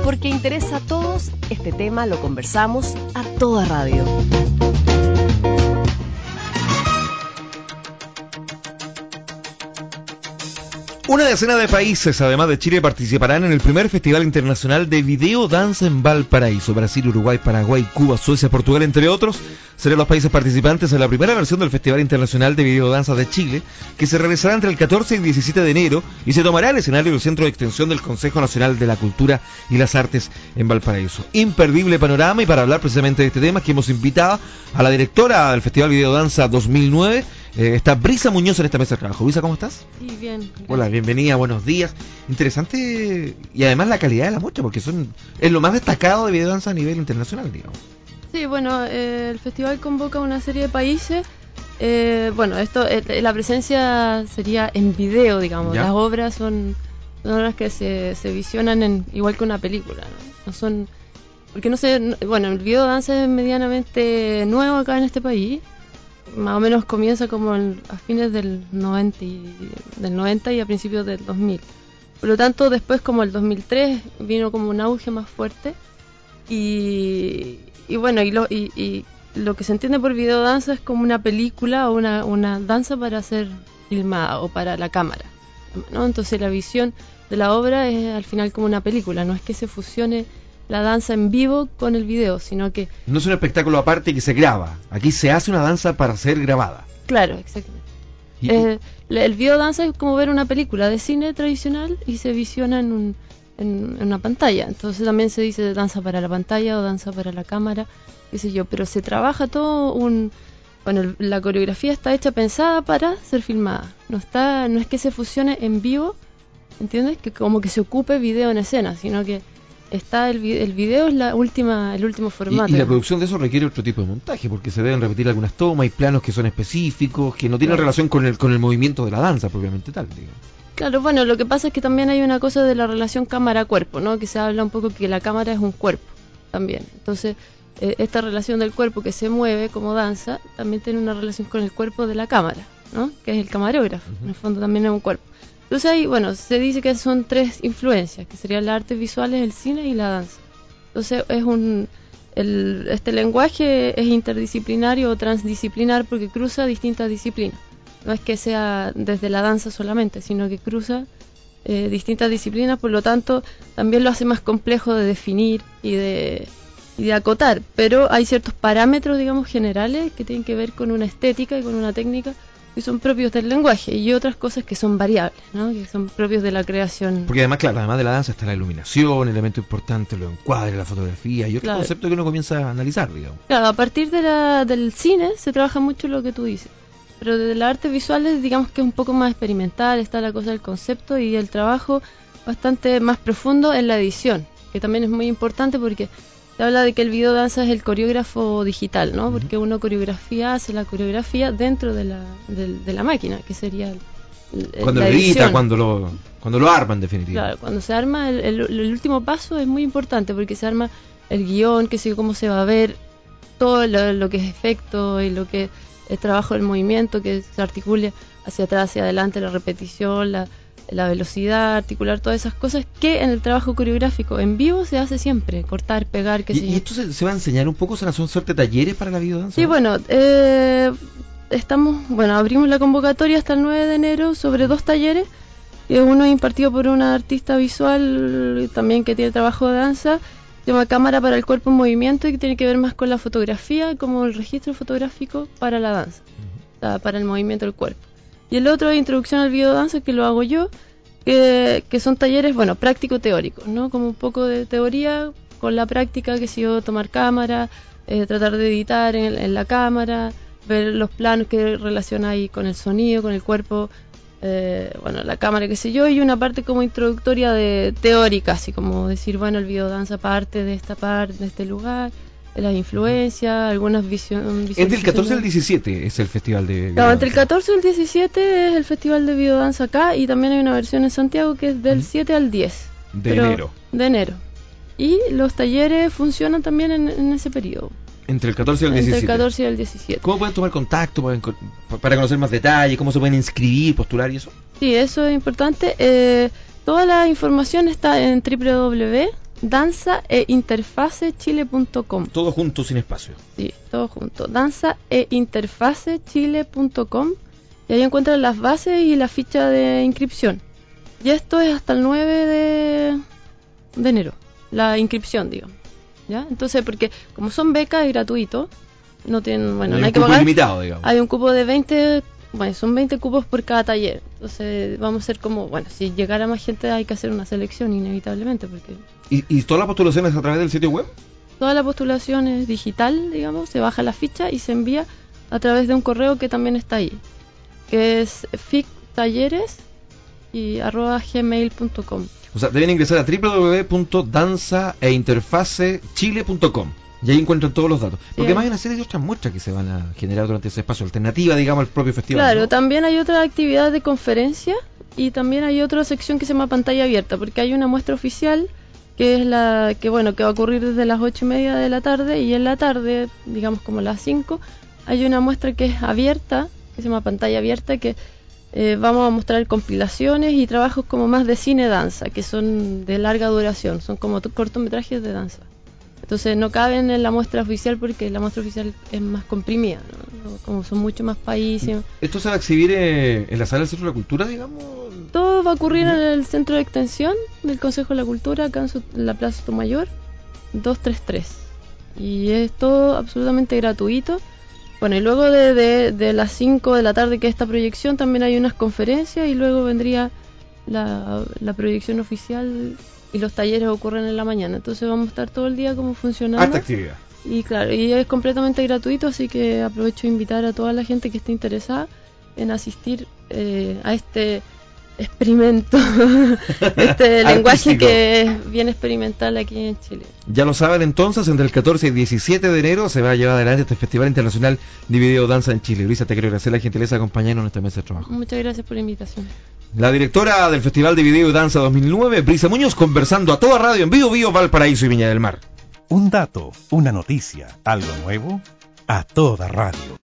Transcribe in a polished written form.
Porque interesa a todos, este tema lo conversamos a toda radio. Una decena de países, además de Chile, participarán en el primer Festival Internacional de Video Danza en Valparaíso. Brasil, Uruguay, Paraguay, Cuba, Suecia, Portugal, entre otros, serán los países participantes en la primera versión del Festival Internacional de Video Danza de Chile, que se realizará entre el 14 y el 17 de enero y se tomará el escenario del Centro de Extensión del Consejo Nacional de la Cultura y las Artes en Valparaíso. Imperdible panorama, y para hablar precisamente de este tema es que hemos invitado a la directora del Festival Video Danza 2009, está Brisa Muñoz en esta mesa de trabajo. Brisa, ¿cómo estás? Sí, bien. Gracias. Hola, bienvenida, buenos días. Interesante, y además la calidad de la muestra, porque es lo más destacado de videodanza a nivel internacional, digamos. Sí, bueno, el festival convoca una serie de países. La presencia sería en video, digamos. ¿Ya? Las obras son obras que se visionan igual que una película, ¿no? No son, porque no sé, bueno, el videodanza es medianamente nuevo acá en este país. Más o menos comienza como a fines del 90 y a principios del 2000. Por lo tanto, después, como el 2003, vino como un auge más fuerte. Y lo que se entiende por videodanza es como una película o una danza para ser filmada o para la cámara, ¿no? Entonces la visión de la obra es al final como una película, no es que se fusione la danza en vivo con el video, sino que... No es un espectáculo aparte que se graba. Aquí se hace una danza para ser grabada. Claro, exactamente. El videodanza es como ver una película de cine tradicional y se visiona en una pantalla. Entonces también se dice danza para la pantalla o danza para la cámara, qué sé yo. Pero se trabaja todo la coreografía está hecha pensada para ser filmada. No es que se fusione en vivo, ¿entiendes? Que como que se ocupe video en escena, sino que el video es el último formato. Y la producción de eso requiere otro tipo de montaje, porque se deben repetir algunas tomas, hay planos que son específicos, que no tienen relación con el movimiento de la danza propiamente tal, digamos. Claro, bueno, lo que pasa es que también hay una cosa de la relación cámara-cuerpo, ¿no? Que se habla un poco que la cámara es un cuerpo también. Entonces, esta relación del cuerpo que se mueve como danza también tiene una relación con el cuerpo de la cámara, ¿no? Que es el camarógrafo, en el fondo también es un cuerpo. Entonces ahí, se dice que son tres influencias, que serían las artes visuales, el cine y la danza. Entonces este lenguaje es interdisciplinario o transdisciplinar porque cruza distintas disciplinas. No es que sea desde la danza solamente, sino que cruza distintas disciplinas, por lo tanto también lo hace más complejo de definir y de acotar. Pero hay ciertos parámetros, digamos, generales que tienen que ver con una estética y con una técnica que son propios del lenguaje, y otras cosas que son variables, ¿no? Que son propios de la creación. Porque además, claro, además de la danza está la iluminación, elemento importante, los encuadres, la fotografía y otro concepto que uno comienza a analizar, digamos. Claro, a partir del cine se trabaja mucho lo que tú dices, pero desde las artes visuales digamos que es un poco más experimental, está la cosa del concepto y el trabajo bastante más profundo en la edición, que también es muy importante porque se habla de que el videodanza es el coreógrafo digital, ¿no? Porque uno hace la coreografía dentro de la máquina, que sería cuando la lo edita, edición. cuando lo arma en definitiva. Claro, cuando se arma el último paso es muy importante porque se arma el guión, que sé cómo se va a ver, todo lo que es efecto y lo que es trabajo del movimiento, que se articule hacia atrás, hacia adelante, la repetición, la velocidad, articular todas esas cosas que en el trabajo coreográfico en vivo se hace siempre, cortar, pegar, qué sé yo. ¿Y esto se va a enseñar un poco? ¿Son suerte de talleres para la videodanza? Sí, bueno, abrimos la convocatoria hasta el 9 de enero sobre 2 talleres. Uno es impartido por una artista visual también que tiene trabajo de danza, se llama Cámara para el Cuerpo en Movimiento, y que tiene que ver más con la fotografía, como el registro fotográfico para la danza, para el movimiento del cuerpo. Y el otro es Introducción al Videodanza, que lo hago yo, que son talleres, práctico-teóricos, ¿no? Como un poco de teoría con la práctica, que si yo tomar cámara, tratar de editar en la cámara, ver los planos que relaciona ahí con el sonido, con el cuerpo, la cámara, qué sé yo, y una parte como introductoria de teórica, así como decir, el videodanza parte de esta parte, de este lugar, las influencias, algunas visiones. Entre el 14 y el 17 es el festival de videodanza. Claro, entre el 14 y el 17 es el festival de videodanza acá, y también hay una versión en Santiago que es del 7 al 10 de enero. Y los talleres funcionan también en ese periodo. Entre el 14 y el 17. Entre el 14 y el 17. ¿Cómo pueden tomar contacto para conocer más detalles? ¿Cómo se pueden inscribir, postular y eso? Sí, eso es importante. Toda la información está en danzaeinterfacechile.com. Todo junto, sin espacio. Sí, todo junto. danzaeinterfacechile.com. Y ahí encuentran las bases y la ficha de inscripción. Y esto es hasta el 9 de enero, la inscripción, digo. ¿Ya? Entonces, porque como son becas, es gratuito. No tienen, bueno, no hay que pagar. Limitado, digamos. Hay un cupo de 20, bueno, son 20 cupos por cada taller. Entonces, vamos a hacer como, bueno, si llegara más gente hay que hacer una selección inevitablemente, porque ¿Y todas las postulaciones a través del sitio web? toda la postulación es digital, digamos, se baja la ficha y se envía a través de un correo que también está ahí, que es fictalleres@gmail.com. O sea, deben ingresar a www.danzaeinterfacechile.com y ahí encuentran todos los datos. Porque Sí. hay una serie de otras muestras que se van a generar durante ese espacio, alternativa, digamos, al propio festival. Claro, ¿no? también hay otra actividad de conferencia y también hay otra sección que se llama pantalla abierta, porque hay una muestra oficial que es la que, bueno, que va a ocurrir desde las 8:30 de la tarde, y en la tarde, digamos como las 5, hay una muestra que es abierta, que se llama pantalla abierta, que vamos a mostrar compilaciones y trabajos como más de cine-danza, que son de larga duración, son como cortometrajes de danza. Entonces no caben en la muestra oficial porque la muestra oficial es más comprimida, ¿no? Como son muchos más países. ¿Esto se va a exhibir en la sala del Centro de la Cultura, digamos? Todo va a ocurrir en el centro de extensión del Consejo de la Cultura, acá en la Plaza Sotomayor, 233. Y es todo absolutamente gratuito. Bueno, y luego de las 5 de la tarde, que es esta proyección, también hay unas conferencias y luego vendría la proyección oficial y los talleres ocurren en la mañana. Entonces vamos a estar todo el día como funcionando. Harta actividad. Y claro, y es completamente gratuito, así que aprovecho de invitar a toda la gente que esté interesada en asistir a este experimento, este lenguaje que es bien experimental aquí en Chile. Ya lo saben entonces, entre el 14 y 17 de enero se va a llevar adelante este Festival Internacional de Video Danza en Chile. Luisa, te quiero agradecer la gentileza de acompañarnos en esta mesa de trabajo. Muchas gracias por la invitación. La directora del Festival de Video Danza 2009, Brisa Muñoz, conversando a toda radio en Bio Bio, Valparaíso y Viña del Mar. Un dato, una noticia, algo nuevo, a toda radio.